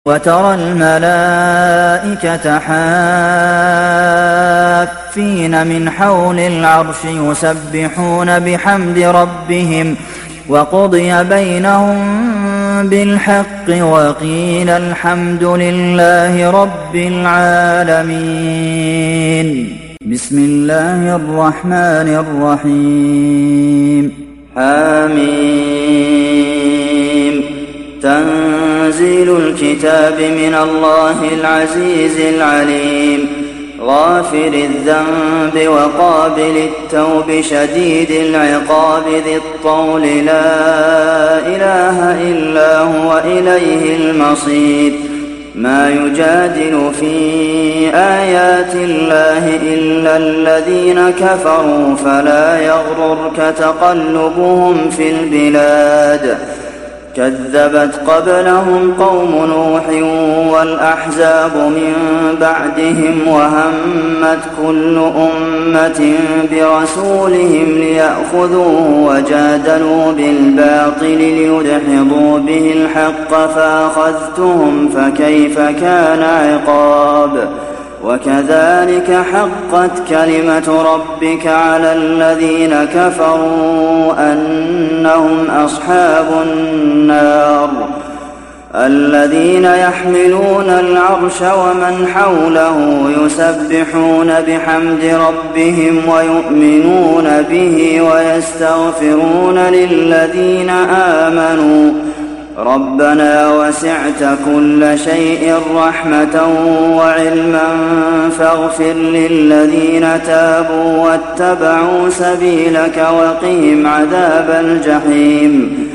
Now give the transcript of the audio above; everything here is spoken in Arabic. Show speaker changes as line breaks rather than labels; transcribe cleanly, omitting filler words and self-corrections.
وترى الملائكة حافين من حول العرش يسبحون بحمد ربهم وقضي بينهم بالحق وقيل الحمد لله رب العالمين. بسم الله الرحمن الرحيم. حميم. تنزيل الكتاب من الله العزيز العليم. غافر الذنب وقابل التوب شديد العقاب ذي الطول لا إله إلا هو إليه المصير. ما يجادل في آيات الله إلا الذين كفروا فلا يغررك تقلبهم في البلاد. كذبت قبلهم قوم نوح والأحزاب من بعدهم وهمت كل أمة برسولهم ليأخذوه وجادلوا بالباطل ليدحضوا به الحق فأخذتهم فكيف كان عقاب. وكذلك حقت كلمة ربك على الذين كفروا أنهم أصحاب النار. الذين يحملون العرش ومن حوله يسبحون بحمد ربهم ويؤمنون به ويستغفرون للذين آمنوا ربنا وسعت كل شيء رحمة وعلما فاغفر للذين تابوا واتبعوا سبيلك وقهم عذاب الجحيم.